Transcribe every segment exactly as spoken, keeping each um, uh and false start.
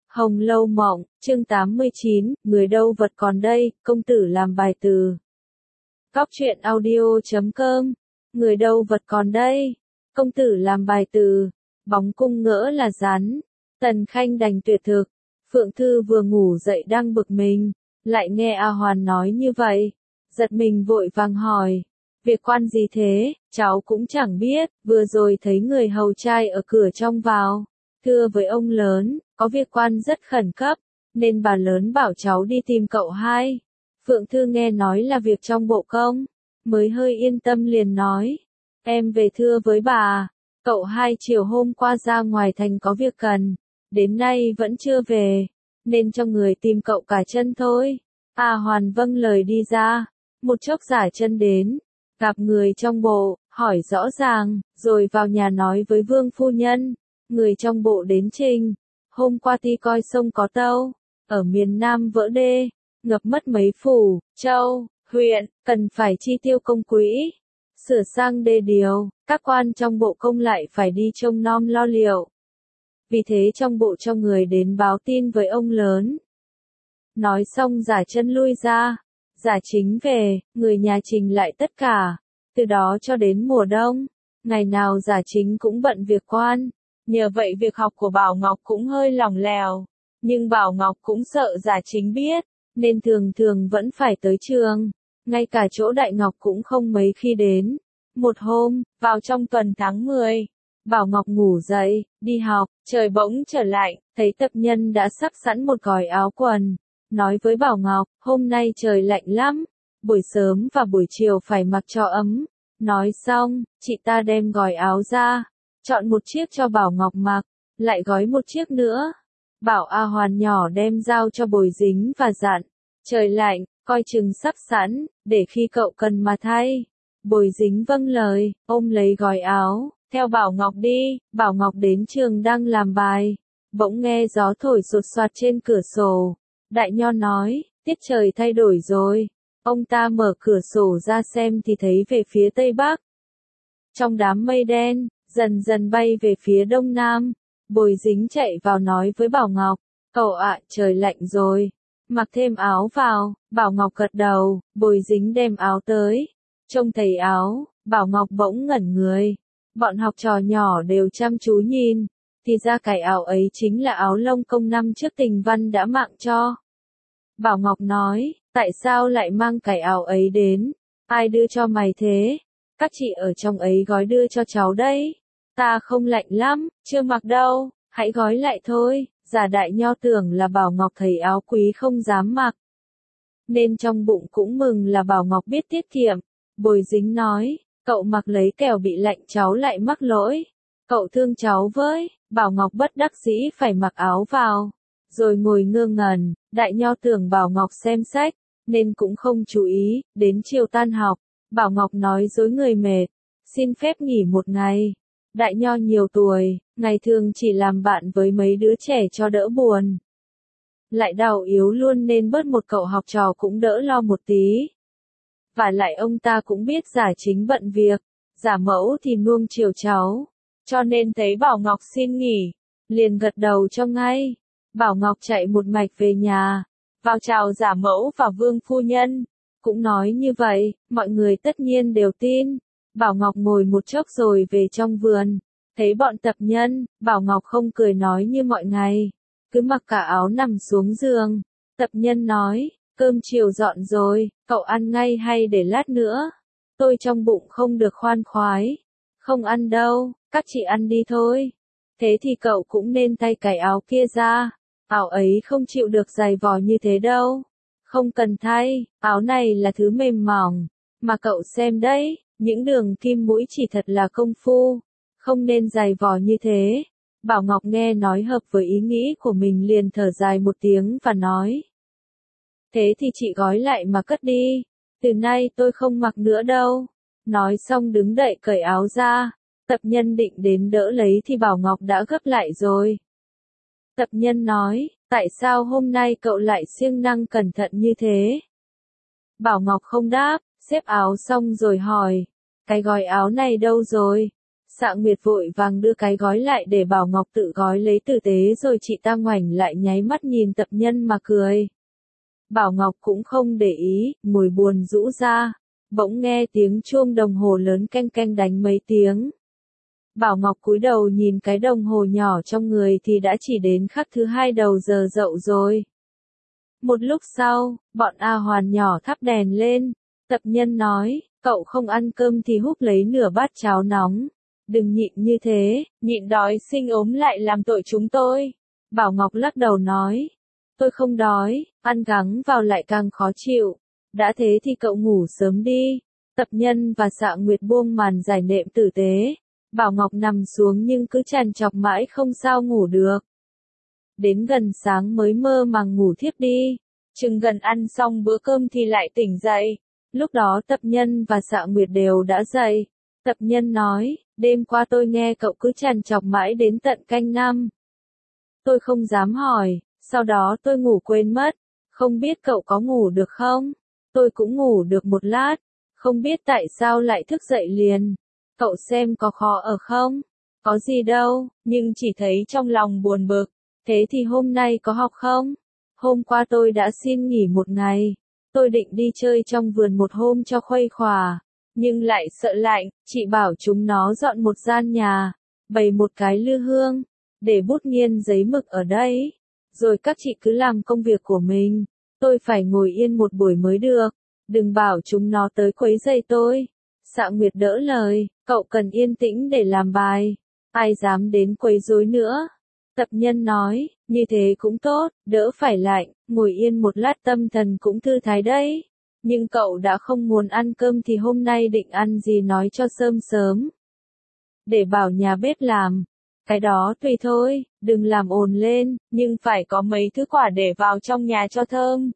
Hồng Lâu Mộng, chương tám mươi chín, người đâu vật còn đây, công tử làm bài từ. Góc truyện audio chấm com, người đâu vật còn đây, công tử làm bài từ, bóng cung ngỡ là rắn, Tần Khanh đành tuyệt thực, Phượng Thư vừa ngủ dậy đang bực mình, lại nghe A Hoàn nói như vậy, giật mình vội vàng hỏi, việc quan gì thế, cháu cũng chẳng biết, vừa rồi thấy người hầu trai ở cửa trong vào, thưa với ông lớn, có việc quan rất khẩn cấp, nên bà lớn bảo cháu đi tìm cậu hai. Phượng Thư nghe nói là việc trong bộ công, mới hơi yên tâm liền nói, em về thưa với bà, cậu hai chiều hôm qua ra ngoài thành có việc cần, đến nay vẫn chưa về, nên cho người tìm cậu cả chân thôi. A Hoàn vâng lời đi ra, một chốc giả chân đến, gặp người trong bộ, hỏi rõ ràng, rồi vào nhà nói với vương phu nhân, người trong bộ đến trình, hôm qua ti coi sông có tâu, ở miền Nam vỡ đê, ngập mất mấy phủ, châu, huyện, cần phải chi tiêu công quỹ, sửa sang đê điều, các quan trong bộ công lại phải đi trông nom lo liệu. Vì thế trong bộ cho người đến báo tin với ông lớn. Nói xong giả chân lui ra, giả chính về, người nhà trình lại tất cả, từ đó cho đến mùa đông, ngày nào giả chính cũng bận việc quan. Nhờ vậy việc học của Bảo Ngọc cũng hơi lỏng lẻo, nhưng Bảo Ngọc cũng sợ giả chính biết, nên thường thường vẫn phải tới trường, ngay cả chỗ Đại Ngọc cũng không mấy khi đến. Một hôm, vào trong tuần tháng mười, Bảo Ngọc ngủ dậy, đi học, trời bỗng trở lạnh, thấy tập nhân đã sắp sẵn một gói áo quần, nói với Bảo Ngọc, hôm nay trời lạnh lắm, buổi sớm và buổi chiều phải mặc cho ấm. Nói xong, chị ta đem gói áo ra, chọn một chiếc cho Bảo Ngọc mặc, lại gói một chiếc nữa. Bảo A Hoàn nhỏ đem giao cho Bồi Dính và dặn, trời lạnh, coi chừng sắp sẵn, để khi cậu cần mà thay. Bồi Dính vâng lời, ôm lấy gói áo, theo Bảo Ngọc đi. Bảo Ngọc đến trường đang làm bài, bỗng nghe gió thổi sột soạt trên cửa sổ. Đại Nho nói, tiết trời thay đổi rồi. Ông ta mở cửa sổ ra xem thì thấy về phía tây bắc, trong đám mây đen, dần dần bay về phía đông nam. Bồi Dính chạy vào nói với Bảo Ngọc, cậu ạ, trời lạnh rồi, mặc thêm áo vào. Bảo Ngọc gật đầu, Bồi Dính đem áo tới, trông thấy áo, Bảo Ngọc bỗng ngẩn người. Bọn học trò nhỏ đều chăm chú nhìn, thì ra cái áo ấy chính là áo lông công năm trước Tình Văn đã mạng cho. Bảo Ngọc nói, tại sao lại mang cái áo ấy đến, ai đưa cho mày thế? Các chị ở trong ấy gói đưa cho cháu đấy. Ta không lạnh lắm, chưa mặc đâu, hãy gói lại thôi. Giả Đại Nho tưởng là Bảo Ngọc thấy áo quý không dám mặc, nên trong bụng cũng mừng là Bảo Ngọc biết tiết kiệm. Bồi Dính nói, cậu mặc lấy kẻo bị lạnh cháu lại mắc lỗi. Cậu thương cháu với. Bảo Ngọc bất đắc dĩ phải mặc áo vào, rồi ngồi ngơ ngẩn. Đại Nho tưởng Bảo Ngọc xem sách, nên cũng không chú ý. Đến chiều tan học, Bảo Ngọc nói dối người mệt, xin phép nghỉ một ngày. Đại Nho nhiều tuổi, ngày thường chỉ làm bạn với mấy đứa trẻ cho đỡ buồn. Lại đau yếu luôn nên bớt một cậu học trò cũng đỡ lo một tí. Và lại ông ta cũng biết giả chính bận việc, giả mẫu thì nuông chiều cháu, cho nên thấy Bảo Ngọc xin nghỉ, liền gật đầu cho ngay. Bảo Ngọc chạy một mạch về nhà, vào chào giả mẫu và vương phu nhân, cũng nói như vậy, mọi người tất nhiên đều tin. Bảo Ngọc ngồi một chốc rồi về trong vườn, thấy bọn tập nhân, Bảo Ngọc không cười nói như mọi ngày, cứ mặc cả áo nằm xuống giường. Tập nhân nói, cơm chiều dọn rồi, cậu ăn ngay hay để lát nữa? Tôi trong bụng không được khoan khoái. Không ăn đâu, các chị ăn đi thôi. Thế thì cậu cũng nên thay cái áo kia ra, áo ấy không chịu được dày vò như thế đâu. Không cần thay, áo này là thứ mềm mỏng, mà cậu xem đấy, những đường kim mũi chỉ thật là công phu, không nên dày vò như thế. Bảo Ngọc nghe nói hợp với ý nghĩ của mình liền thở dài một tiếng và nói, thế thì chị gói lại mà cất đi, từ nay tôi không mặc nữa đâu. Nói xong đứng dậy cởi áo ra, tập nhân định đến đỡ lấy thì Bảo Ngọc đã gấp lại rồi. Tập nhân nói, tại sao hôm nay cậu lại siêng năng cẩn thận như thế? Bảo Ngọc không đáp, xếp áo xong rồi hỏi, cái gói áo này đâu rồi? Xạ Nguyệt vội vàng đưa cái gói lại để Bảo Ngọc tự gói lấy tử tế rồi chị ta ngoảnh lại nháy mắt nhìn tập nhân mà cười. Bảo Ngọc cũng không để ý, ngồi buồn rũ ra. Bỗng nghe tiếng chuông đồng hồ lớn canh canh đánh mấy tiếng. Bảo Ngọc cúi đầu nhìn cái đồng hồ nhỏ trong người thì đã chỉ đến khắc thứ hai đầu giờ dậu rồi. Một lúc sau, bọn A Hoàn nhỏ thắp đèn lên. Tập nhân nói, cậu không ăn cơm thì húp lấy nửa bát cháo nóng. Đừng nhịn như thế, nhịn đói sinh ốm lại làm tội chúng tôi. Bảo Ngọc lắc đầu nói, tôi không đói, ăn gắng vào lại càng khó chịu. Đã thế thì cậu ngủ sớm đi. Tập nhân và Xạ Nguyệt buông màn giải nệm tử tế. Bảo Ngọc nằm xuống nhưng cứ trằn trọc mãi không sao ngủ được. Đến gần sáng mới mơ màng ngủ thiếp đi. Chừng gần ăn xong bữa cơm thì lại tỉnh dậy. Lúc đó Tập nhân và Xạ Nguyệt đều đã dậy. Tập nhân nói, đêm qua tôi nghe cậu cứ trằn trọc mãi đến tận canh năm. Tôi không dám hỏi, sau đó tôi ngủ quên mất. Không biết cậu có ngủ được không? Tôi cũng ngủ được một lát. Không biết tại sao lại thức dậy liền. Cậu xem có khó ở không? Có gì đâu, nhưng chỉ thấy trong lòng buồn bực. Thế thì hôm nay có học không? Hôm qua tôi đã xin nghỉ một ngày. Tôi định đi chơi trong vườn một hôm cho khuây khỏa. Nhưng lại sợ lạnh, chị bảo chúng nó dọn một gian nhà. Bày một cái lư hương. Để bút nghiên giấy mực ở đây. Rồi các chị cứ làm công việc của mình. Tôi phải ngồi yên một buổi mới được. Đừng bảo chúng nó tới quấy rầy tôi. Xạ Nguyệt đỡ lời, cậu cần yên tĩnh để làm bài. Ai dám đến quấy rối nữa. Tập nhân nói, như thế cũng tốt, đỡ phải lạnh, ngồi yên một lát tâm thần cũng thư thái đấy. Nhưng cậu đã không muốn ăn cơm thì hôm nay định ăn gì nói cho sớm sớm. Để bảo nhà bếp làm. Cái đó tùy thôi, đừng làm ồn lên, nhưng phải có mấy thứ quả để vào trong nhà cho thơm.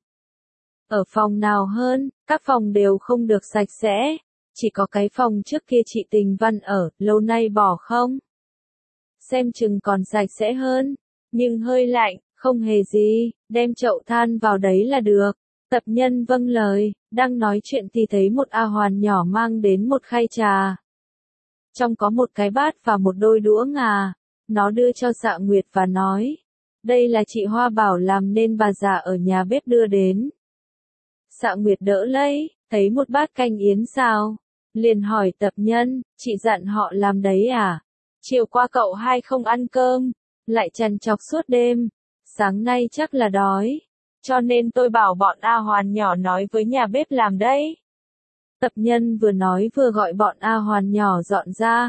Ở phòng nào hơn, các phòng đều không được sạch sẽ. Chỉ có cái phòng trước kia chị Tình Văn ở, lâu nay bỏ không? Xem chừng còn sạch sẽ hơn. Nhưng hơi lạnh, không hề gì, đem chậu than vào đấy là được. Tập nhân vâng lời, đang nói chuyện thì thấy một A Hoàn nhỏ mang đến một khay trà. Trong có một cái bát và một đôi đũa ngà. Nó đưa cho Xạ Nguyệt và nói, đây là chị Hoa bảo làm nên bà già ở nhà bếp đưa đến. Xạ Nguyệt đỡ lấy, thấy một bát canh yến xào. Liền hỏi tập nhân, chị dặn họ làm đấy à? Chiều qua cậu hai không ăn cơm, lại trằn trọc suốt đêm. Sáng nay chắc là đói. Cho nên tôi bảo bọn A Hoàn nhỏ nói với nhà bếp làm đấy. Tập nhân vừa nói vừa gọi bọn A Hoàn nhỏ dọn ra.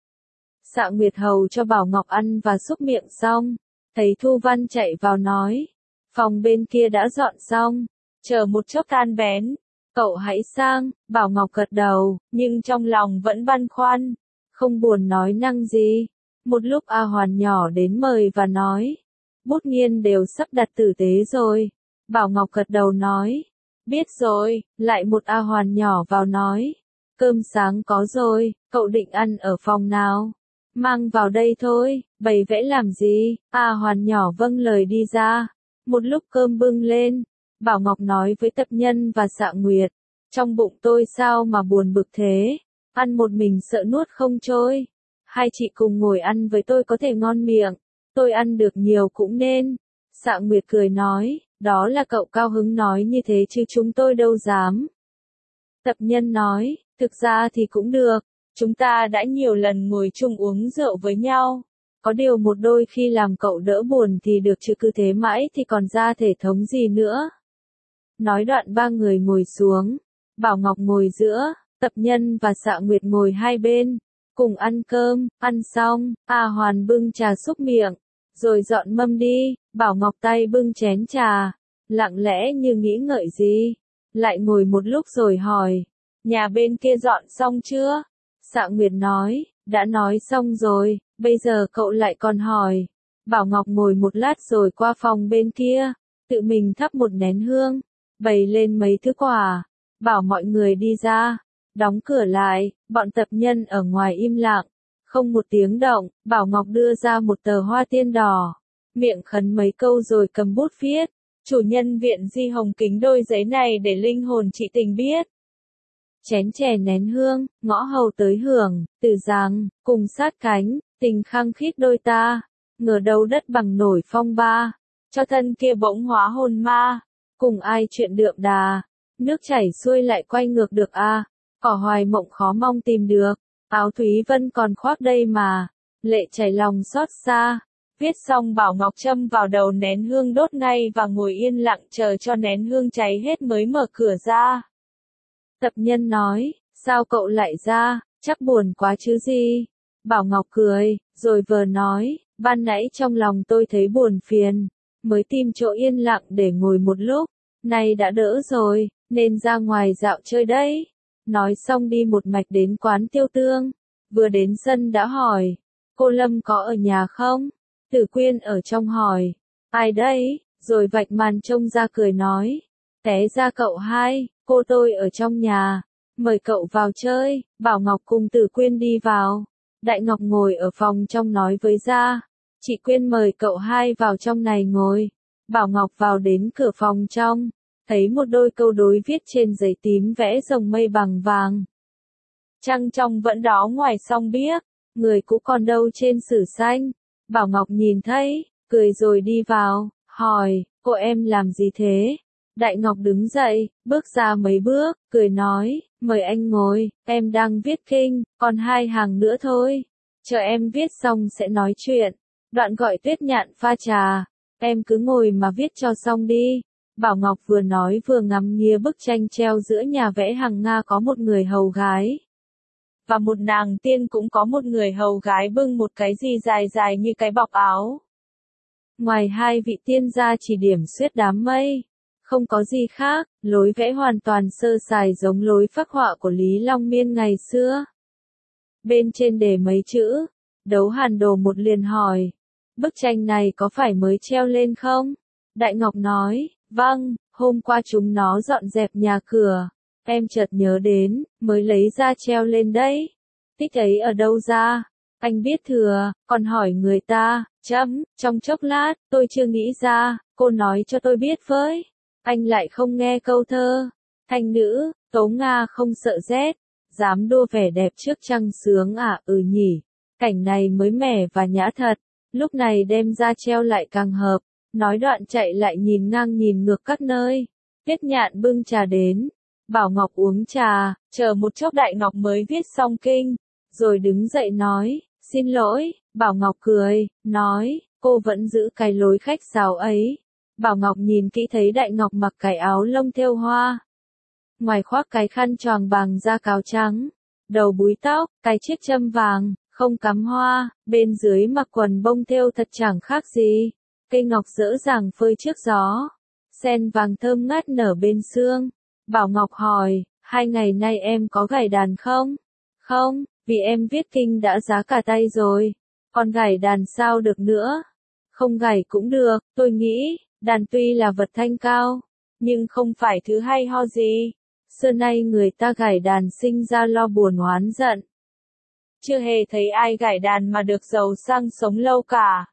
Xạ Nguyệt hầu cho Bảo Ngọc ăn và xúc miệng xong. Thấy Thu Văn chạy vào nói. Phòng bên kia đã dọn xong. Chờ một chốc tan bén. Cậu hãy sang, Bảo Ngọc gật đầu, nhưng trong lòng vẫn băn khoăn. Không buồn nói năng gì. Một lúc A Hoàn nhỏ đến mời và nói. Bút nghiên đều sắp đặt tử tế rồi. Bảo Ngọc gật đầu nói. Biết rồi, lại một A Hoàn nhỏ vào nói. Cơm sáng có rồi, cậu định ăn ở phòng nào? Mang vào đây thôi, bày vẽ làm gì? A Hoàn nhỏ vâng lời đi ra. Một lúc cơm bưng lên. Bảo Ngọc nói với tập nhân và Xạ Nguyệt. Trong bụng tôi sao mà buồn bực thế? Ăn một mình sợ nuốt không trôi. Hai chị cùng ngồi ăn với tôi có thể ngon miệng. Tôi ăn được nhiều cũng nên. Xạ Nguyệt cười nói, đó là cậu cao hứng nói như thế chứ chúng tôi đâu dám. Tập nhân nói, thực ra thì cũng được. Chúng ta đã nhiều lần ngồi chung uống rượu với nhau. Có điều một đôi khi làm cậu đỡ buồn thì được chứ cứ thế mãi thì còn ra thể thống gì nữa. Nói đoạn ba người ngồi xuống. Bảo Ngọc ngồi giữa, tập nhân và Xạ Nguyệt ngồi hai bên. Cùng ăn cơm, ăn xong, A Hoàn bưng trà xúc miệng. Rồi dọn mâm đi, Bảo Ngọc tay bưng chén trà. Lặng lẽ như nghĩ ngợi gì. Lại ngồi một lúc rồi hỏi. Nhà bên kia dọn xong chưa? Xạ Nguyệt nói, đã nói xong rồi, bây giờ cậu lại còn hỏi. Bảo Ngọc ngồi một lát rồi qua phòng bên kia. Tự mình thắp một nén hương. Bày lên mấy thứ quà. Bảo mọi người đi ra. Đóng cửa lại, bọn tập nhân ở ngoài im lặng. Không một tiếng động, Bảo Ngọc đưa ra một tờ hoa tiên đỏ. Miệng khấn mấy câu rồi cầm bút viết. Chủ nhân viện Di Hồng kính đôi giấy này để linh hồn chị Tình biết. chén chè nén hương, ngõ hầu tới hưởng, từ giang, cùng sát cánh, tình khăng khít đôi ta, ngờ đâu đất bằng nổi phong ba, cho thân kia bỗng hóa hồn ma, cùng ai chuyện đượm đà, nước chảy xuôi lại quay ngược được a, à, cỏ hoài mộng khó mong tìm được, áo Thúy Vân còn khoác đây mà, lệ chảy lòng xót xa. Viết xong Bảo Ngọc châm vào đầu nén hương đốt ngay và ngồi yên lặng chờ cho nén hương cháy hết mới mở cửa ra. Tập nhân nói, sao cậu lại ra, chắc buồn quá chứ gì. Bảo Ngọc cười, rồi vờ nói, ban nãy trong lòng tôi thấy buồn phiền, mới tìm chỗ yên lặng để ngồi một lúc, nay đã đỡ rồi, nên ra ngoài dạo chơi đấy. Nói xong đi một mạch đến quán Tiêu Tương, vừa đến sân đã hỏi, cô Lâm có ở nhà không? Tử Quyên ở trong hỏi, ai đấy, rồi vạch màn trông ra cười nói, té ra cậu hai, cô tôi ở trong nhà, mời cậu vào chơi. Bảo Ngọc cùng Tử Quyên đi vào, Đại Ngọc ngồi ở phòng trong nói với gia, chị Quyên mời cậu hai vào trong này ngồi. Bảo Ngọc vào đến cửa phòng trong, thấy một đôi câu đối viết trên giấy tím vẽ rồng mây bằng vàng. Trăng trong vẫn đó ngoài song biếc, người cũ còn đâu trên sử xanh. Bảo Ngọc nhìn thấy, cười rồi đi vào, hỏi, cô em làm gì thế? Đại Ngọc đứng dậy, bước ra mấy bước, cười nói, mời anh ngồi, em đang viết kinh, còn hai hàng nữa thôi. Chờ em viết xong sẽ nói chuyện. Đoạn gọi Tuyết Nhạn pha trà, em cứ ngồi mà viết cho xong đi. Bảo Ngọc vừa nói vừa ngắm nghía bức tranh treo giữa nhà vẽ hàng Nga có một người hầu gái. Và một nàng tiên cũng có một người hầu gái bưng một cái gì dài dài như cái bọc áo. Ngoài hai vị tiên ra chỉ điểm xuyết đám mây. Không có gì khác, lối vẽ hoàn toàn sơ sài giống lối phác họa của Lý Long Miên ngày xưa. Bên trên đề mấy chữ, Đấu Hàn Đồ một liền hỏi, bức tranh này có phải mới treo lên không? Đại Ngọc nói, vâng, hôm qua chúng nó dọn dẹp nhà cửa. Em chợt nhớ đến, mới lấy ra treo lên đấy. Tích ấy ở đâu ra? Anh biết thừa, còn hỏi người ta, chấm, trong chốc lát, tôi chưa nghĩ ra, cô nói cho tôi biết với. Anh lại không nghe câu thơ. Thanh nữ, Tố Nga không sợ rét, dám đua vẻ đẹp trước trăng sướng à, ừ nhỉ. Cảnh này mới mẻ và nhã thật, lúc này đem ra treo lại càng hợp. Nói đoạn chạy lại nhìn ngang nhìn ngược các nơi. Tuyết Nhạn bưng trà đến. Bảo Ngọc uống trà, chờ một chốc Đại Ngọc mới viết xong kinh, rồi đứng dậy nói, xin lỗi. Bảo Ngọc cười, nói, cô vẫn giữ cái lối khách sáo ấy. Bảo Ngọc nhìn kỹ thấy Đại Ngọc mặc cái áo lông thêu hoa, ngoài khoác cái khăn choàng bằng da cáo trắng, đầu búi tóc, cái chiếc châm vàng, không cắm hoa, bên dưới mặc quần bông thêu thật chẳng khác gì. Cây ngọc dỡ dàng phơi trước gió, sen vàng thơm ngát nở bên sương. Bảo Ngọc hỏi, hai ngày nay em có gảy đàn không? Không, vì em viết kinh đã giá cả tay rồi, còn gảy đàn sao được nữa? Không gảy cũng được, tôi nghĩ, đàn tuy là vật thanh cao, nhưng không phải thứ hay ho gì. Xưa nay người ta gảy đàn sinh ra lo buồn oán giận. Chưa hề thấy ai gảy đàn mà được giàu sang sống lâu cả.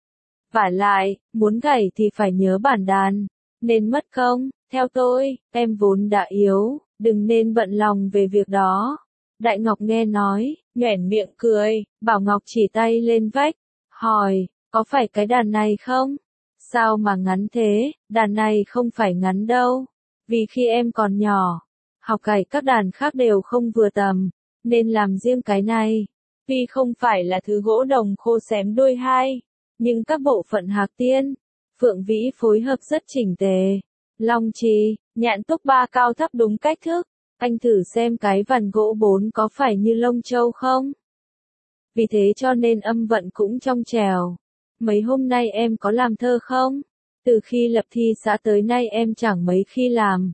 Vả lại, muốn gảy thì phải nhớ bản đàn, nên mất công. Theo tôi, em vốn đã yếu, đừng nên bận lòng về việc đó. Đại Ngọc nghe nói, nhoẻn miệng cười. Bảo Ngọc chỉ tay lên vách, hỏi, có phải cái đàn này không? Sao mà ngắn thế? Đàn này không phải ngắn đâu. Vì khi em còn nhỏ, học gảy các đàn khác đều không vừa tầm, nên làm riêng cái này. Tuy không phải là thứ gỗ đồng khô xém đôi hai, nhưng các bộ phận hạc tiên, phượng vĩ phối hợp rất chỉnh tề. Long trì, nhạn túc ba cao thấp đúng cách thức. Anh thử xem cái vằn gỗ bốn có phải như lông trâu không? Vì thế cho nên âm vận cũng trong trẻo. Mấy hôm nay em có làm thơ không? Từ khi lập thi xã tới nay em chẳng mấy khi làm.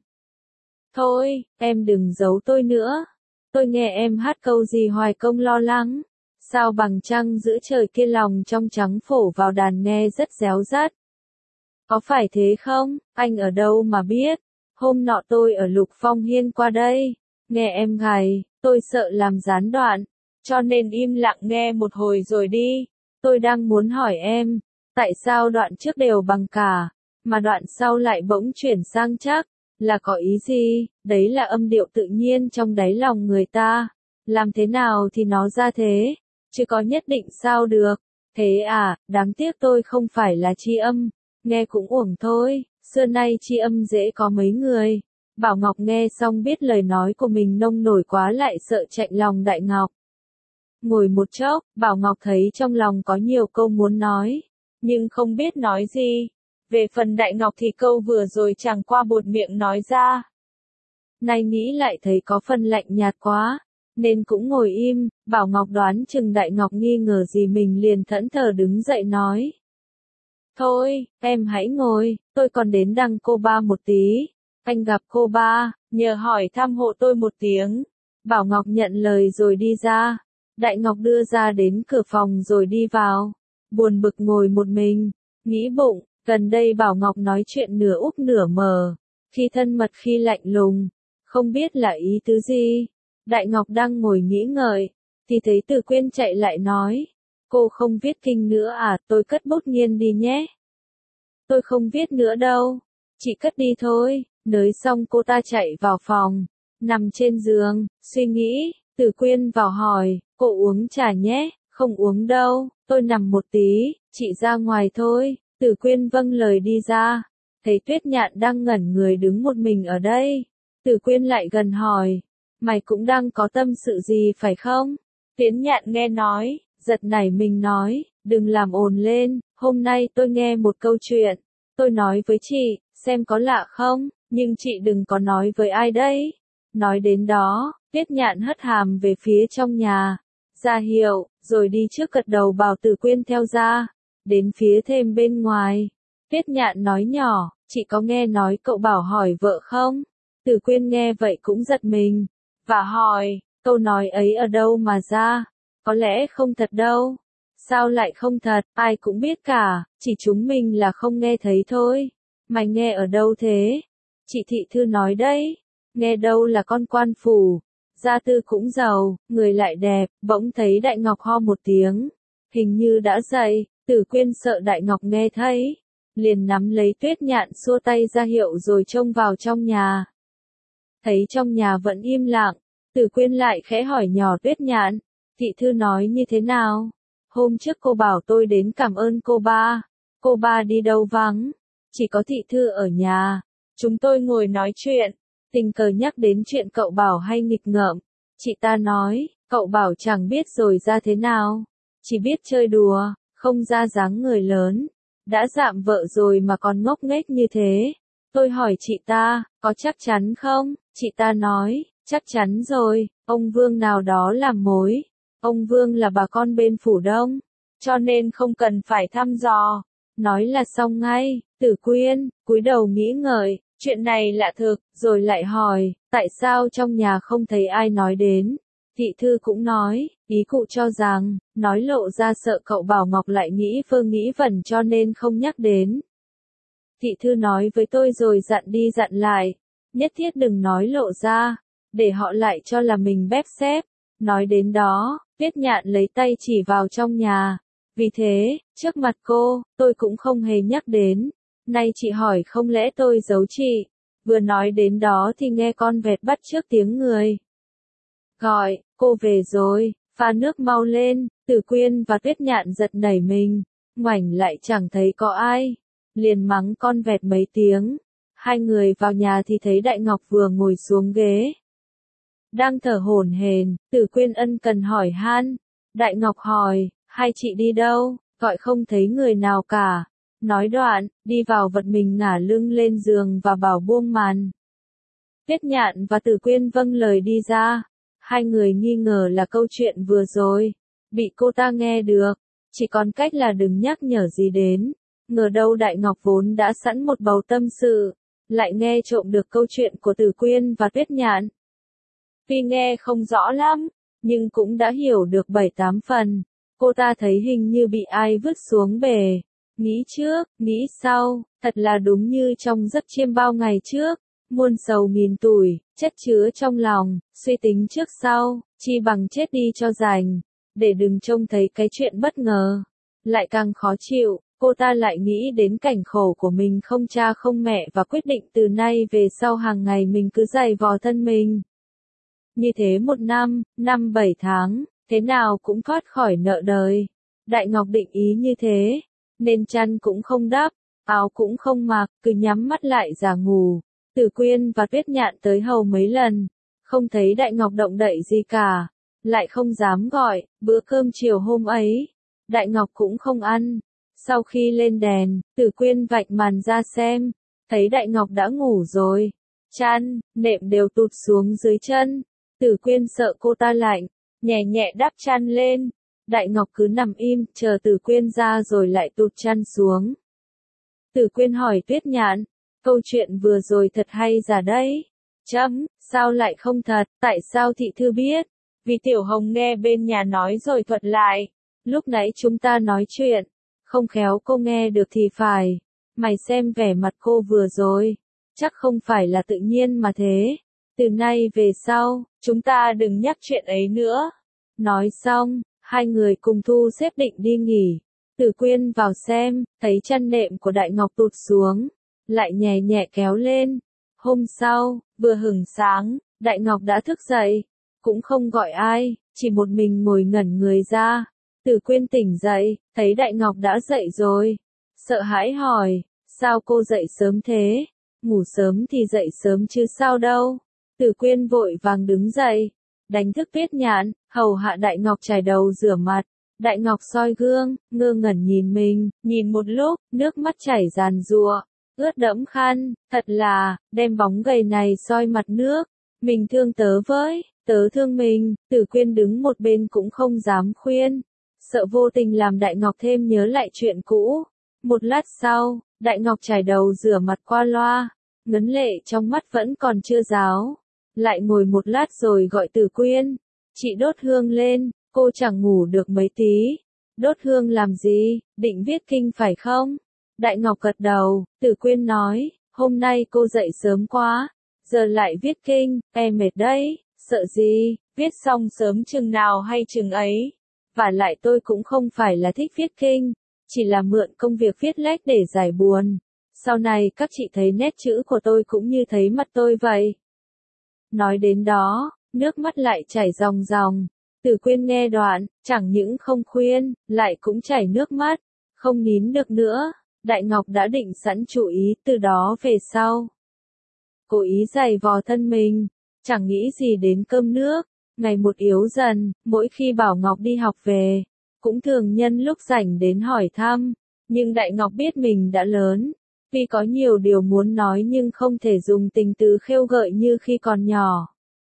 Thôi, em đừng giấu tôi nữa. Tôi nghe em hát câu gì hoài công lo lắng. Sao bằng trăng giữa trời kia lòng trong trắng phổ vào đàn nghe rất réo rắt. Có phải thế không? Anh ở đâu mà biết? Hôm nọ tôi ở Lục Phong Hiên qua đây, nghe em gảy, tôi sợ làm gián đoạn, cho nên im lặng nghe một hồi rồi đi. Tôi đang muốn hỏi em, tại sao đoạn trước đều bằng cả, mà đoạn sau lại bỗng chuyển sang chắc? Là có ý gì? Đấy là âm điệu tự nhiên trong đáy lòng người ta. Làm thế nào thì nó ra thế, chứ có nhất định sao được. Thế à, đáng tiếc tôi không phải là tri âm, nghe cũng uổng thôi, xưa nay tri âm dễ có mấy người. Bảo Ngọc nghe xong biết lời nói của mình nông nổi quá lại sợ chạnh lòng Đại Ngọc. Ngồi một chốc, Bảo Ngọc thấy trong lòng có nhiều câu muốn nói, nhưng không biết nói gì. Về phần Đại Ngọc thì câu vừa rồi chẳng qua buột miệng nói ra. Nay nghĩ lại thấy có phần lạnh nhạt quá, nên cũng ngồi im. Bảo Ngọc đoán chừng Đại Ngọc nghi ngờ gì mình liền thẫn thờ đứng dậy nói. Thôi, em hãy ngồi, tôi còn đến đằng cô ba một tí. Anh gặp cô ba, nhờ hỏi thăm hộ tôi một tiếng. Bảo Ngọc nhận lời rồi đi ra. Đại Ngọc đưa ra đến cửa phòng rồi đi vào. Buồn bực ngồi một mình, nghĩ bụng, gần đây Bảo Ngọc nói chuyện nửa úp nửa mờ, khi thân mật khi lạnh lùng, không biết là ý tứ gì. Đại Ngọc đang ngồi nghĩ ngợi, thì thấy Từ Quyên chạy lại nói, cô không viết kinh nữa à, tôi cất bút nghiên đi nhé. Tôi không viết nữa đâu, chị cất đi thôi. Nói xong cô ta chạy vào phòng, nằm trên giường, suy nghĩ. Từ Quyên vào hỏi, cô uống trà nhé, không uống đâu, tôi nằm một tí, chị ra ngoài thôi. Từ Quyên vâng lời đi ra, thấy Tuyết Nhạn đang ngẩn người đứng một mình ở đây. Từ Quyên lại gần hỏi, mày cũng đang có tâm sự gì phải không? Tuyết Nhạn nghe nói, giật nảy mình nói, đừng làm ồn lên, hôm nay tôi nghe một câu chuyện, tôi nói với chị, xem có lạ không, nhưng chị đừng có nói với ai đấy. Nói đến đó, Tuyết Nhạn hất hàm về phía trong nhà, ra hiệu, rồi đi trước gật đầu bảo Từ Quyên theo ra. Đến phía thềm bên ngoài, Tuyết Nhạn nói nhỏ, chị có nghe nói cậu Bảo hỏi vợ không? Từ Quyên nghe vậy cũng giật mình, và hỏi, câu nói ấy ở đâu mà ra? Có lẽ không thật đâu. Sao lại không thật, ai cũng biết cả, chỉ chúng mình là không nghe thấy thôi. Mày nghe ở đâu thế? Chị Thị Thư nói đấy, nghe đâu là con quan phủ, gia tư cũng giàu, người lại đẹp. Bỗng thấy Đại Ngọc ho một tiếng, hình như đã dậy. Từ Quyên sợ Đại Ngọc nghe thấy, liền nắm lấy Tuyết Nhạn xua tay ra hiệu rồi trông vào trong nhà. Thấy trong nhà vẫn im lặng, Từ Quyên lại khẽ hỏi nhỏ Tuyết Nhạn, Thị Thư nói như thế nào? Hôm trước cô bảo tôi đến cảm ơn cô ba, cô ba đi đâu vắng, chỉ có Thị Thư ở nhà. Chúng tôi ngồi nói chuyện, tình cờ nhắc đến chuyện cậu Bảo hay nghịch ngợm. Chị ta nói, cậu Bảo chẳng biết rồi ra thế nào, chỉ biết chơi đùa, không ra dáng người lớn, đã dạm vợ rồi mà còn ngốc nghếch như thế. Tôi hỏi chị ta, có chắc chắn không? Chị ta nói, chắc chắn rồi, ông Vương nào đó làm mối. Ông Vương là bà con bên Phủ Đông, cho nên không cần phải thăm dò. Nói là xong ngay. Từ Quyên cúi đầu nghĩ ngợi, chuyện này lạ thực, rồi lại hỏi, tại sao trong nhà không thấy ai nói đến? Thị Thư cũng nói, ý cụ cho rằng, nói lộ ra sợ cậu Bảo Ngọc lại nghĩ vơ nghĩ vẩn cho nên không nhắc đến. Thị Thư nói với tôi rồi dặn đi dặn lại, nhất thiết đừng nói lộ ra, để họ lại cho là mình bép xép. Nói đến đó, Tuyết Nhạn lấy tay chỉ vào trong nhà. Vì thế, trước mặt cô, tôi cũng không hề nhắc đến. Nay chị hỏi không lẽ tôi giấu chị? Vừa nói đến đó thì nghe con vẹt bắt trước tiếng người gọi, cô về rồi, pha nước mau lên. Từ Quyên và Tuyết Nhạn giật nảy mình, ngoảnh lại chẳng thấy có ai, liền mắng con vẹt mấy tiếng. Hai người vào nhà thì thấy Đại Ngọc vừa ngồi xuống ghế, đang thở hổn hển. Từ Quyên ân cần hỏi han. Đại Ngọc hỏi, hai chị đi đâu, gọi không thấy người nào cả. Nói đoạn, đi vào vật mình ngả lưng lên giường và bảo buông màn. Tuyết Nhạn và Từ Quyên vâng lời đi ra. Hai người nghi ngờ là câu chuyện vừa rồi bị cô ta nghe được, chỉ còn cách là đừng nhắc nhở gì đến. Ngờ đâu Đại Ngọc vốn đã sẵn một bầu tâm sự, lại nghe trộm được câu chuyện của Từ Quyên và Tuyết Nhạn. Tuy nghe không rõ lắm, nhưng cũng đã hiểu được bảy tám phần. Cô ta thấy hình như bị ai vứt xuống bể. Nghĩ trước, nghĩ sau, thật là đúng như trong giấc chiêm bao ngày trước. Muôn sầu nghìn tủi, chất chứa trong lòng, suy tính trước sau, chi bằng chết đi cho rành, để đừng trông thấy cái chuyện bất ngờ, lại càng khó chịu. cô ta lại nghĩ đến cảnh khổ của mình không cha không mẹ và quyết định từ nay về sau hàng ngày mình cứ giày vò thân mình. Như thế một năm, năm bảy tháng, thế nào cũng thoát khỏi nợ đời. Đại Ngọc định ý như thế, nên chăn cũng không đắp, áo cũng không mặc, cứ nhắm mắt lại giả ngủ. Tử Quyên và Tuyết Nhạn tới hầu mấy lần, không thấy Đại Ngọc động đậy gì cả, lại không dám gọi. Bữa cơm chiều hôm ấy, Đại Ngọc cũng không ăn. Sau khi lên đèn, Tử Quyên vạch màn ra xem, thấy Đại Ngọc đã ngủ rồi. Chăn, nệm đều tụt xuống dưới chân. Tử Quyên sợ cô ta lạnh, nhẹ nhẹ đắp chăn lên. Đại Ngọc cứ nằm im, chờ Tử Quyên ra rồi lại tụt chăn xuống. Tử Quyên hỏi Tuyết Nhạn, câu chuyện vừa rồi thật hay giả đấy. Chấm, sao lại không thật, tại sao thị thư biết? Vì Tiểu Hồng nghe bên nhà nói rồi thuật lại. Lúc nãy chúng ta nói chuyện, không khéo cô nghe được thì phải. Mày xem vẻ mặt cô vừa rồi, chắc không phải là tự nhiên mà thế. Từ nay về sau, chúng ta đừng nhắc chuyện ấy nữa. Nói xong, hai người cùng thu xếp định đi nghỉ. Tử Quyên vào xem, thấy chăn nệm của Đại Ngọc tụt xuống, lại nhẹ nhẹ kéo lên. Hôm sau, vừa hửng sáng, Đại Ngọc đã thức dậy, cũng không gọi ai, chỉ một mình ngồi ngẩn người ra. Tử Quyên tỉnh dậy, thấy Đại Ngọc đã dậy rồi, sợ hãi hỏi, sao cô dậy sớm thế? Ngủ sớm thì dậy sớm chứ sao đâu. Tử Quyên vội vàng đứng dậy, đánh thức Tuyết Nhạn, hầu hạ Đại Ngọc chải đầu rửa mặt. Đại Ngọc soi gương, ngơ ngẩn nhìn mình, nhìn một lúc, nước mắt chảy ràn rụa, ướt đẫm khăn, thật là, đem bóng gầy này soi mặt nước. Mình thương tớ với, tớ thương mình. Tử Quyên đứng một bên cũng không dám khuyên, sợ vô tình làm Đại Ngọc thêm nhớ lại chuyện cũ. Một lát sau, Đại Ngọc chải đầu rửa mặt qua loa, ngấn lệ trong mắt vẫn còn chưa ráo. Lại ngồi một lát rồi gọi Tử Quyên, chị đốt hương lên, cô chẳng ngủ được mấy tí. Đốt hương làm gì, định viết kinh phải không? Đại Ngọc gật đầu. Tử Quyên nói, hôm nay cô dậy sớm quá, giờ lại viết kinh, em mệt đấy. Sợ gì, viết xong sớm chừng nào hay chừng ấy. Và lại tôi cũng không phải là thích viết kinh, chỉ là mượn công việc viết lách để giải buồn. Sau này các chị thấy nét chữ của tôi cũng như thấy mặt tôi vậy. Nói đến đó, nước mắt lại chảy ròng ròng. Tử Quyên nghe đoạn, chẳng những không khuyên, lại cũng chảy nước mắt, không nín được nữa. Đại Ngọc đã định sẵn chủ ý từ đó về sau. Cố ý giày vò thân mình, chẳng nghĩ gì đến cơm nước. Ngày một yếu dần, mỗi khi Bảo Ngọc đi học về, cũng thường nhân lúc rảnh đến hỏi thăm. Nhưng Đại Ngọc biết mình đã lớn, tuy có nhiều điều muốn nói nhưng không thể dùng tình từ khêu gợi như khi còn nhỏ.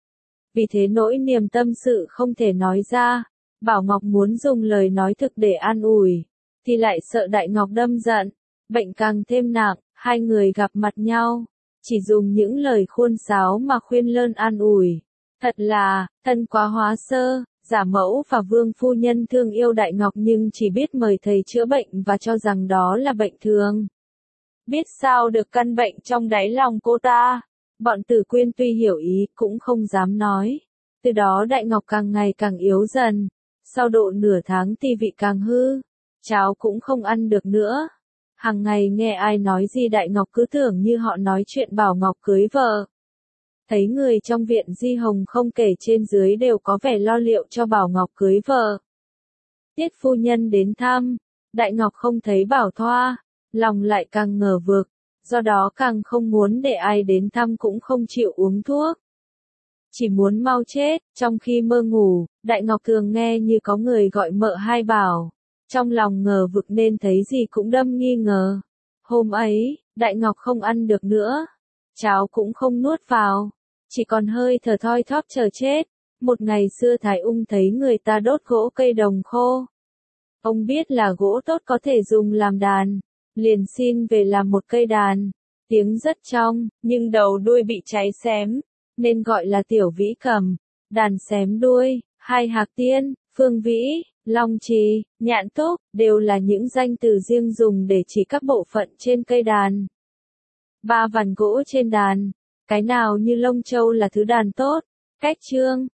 Vì thế nỗi niềm tâm sự không thể nói ra. Bảo Ngọc muốn dùng lời nói thực để an ủi, thì lại sợ Đại Ngọc đâm giận, bệnh càng thêm nặng. Hai người gặp mặt nhau, chỉ dùng những lời khuôn sáo mà khuyên lơn an ủi. Thật là, thân quá hóa sơ. Giả mẫu và Vương phu nhân thương yêu Đại Ngọc nhưng chỉ biết mời thầy chữa bệnh và cho rằng đó là bệnh thường. Biết sao được căn bệnh trong đáy lòng cô ta. Bọn Tử Quyên tuy hiểu ý cũng không dám nói. Từ đó Đại Ngọc càng ngày càng yếu dần. Sau độ nửa tháng thì vị càng hư. Cháo cũng không ăn được nữa. Hàng ngày nghe ai nói gì Đại Ngọc cứ tưởng như họ nói chuyện Bảo Ngọc cưới vợ. Thấy người trong viện Di Hồng không kể trên dưới đều có vẻ lo liệu cho Bảo Ngọc cưới vợ. Tiết phu nhân đến thăm, Đại Ngọc không thấy Bảo Thoa, lòng lại càng ngờ vực, do đó càng không muốn để ai đến thăm cũng không chịu uống thuốc. Chỉ muốn mau chết. Trong khi mơ ngủ, Đại Ngọc thường nghe như có người gọi mợ hai Bảo. Trong lòng ngờ vực nên thấy gì cũng đâm nghi ngờ. Hôm ấy, Đại Ngọc không ăn được nữa, cháo cũng không nuốt vào, chỉ còn hơi thở thoi thóp chờ chết. Một ngày xưa Thái Ung thấy người ta đốt gỗ cây đồng khô. Ông biết là gỗ tốt có thể dùng làm đàn, liền xin về làm một cây đàn. Tiếng rất trong, nhưng đầu đuôi bị cháy xém, nên gọi là tiểu vĩ cầm. Đàn xém đuôi, hai hạc tiên, phương vĩ, long trì, nhạn túc, đều là những danh từ riêng dùng để chỉ các bộ phận trên cây đàn. Ba vàn gỗ trên đàn, cái nào như lông châu là thứ đàn tốt. Cách chương,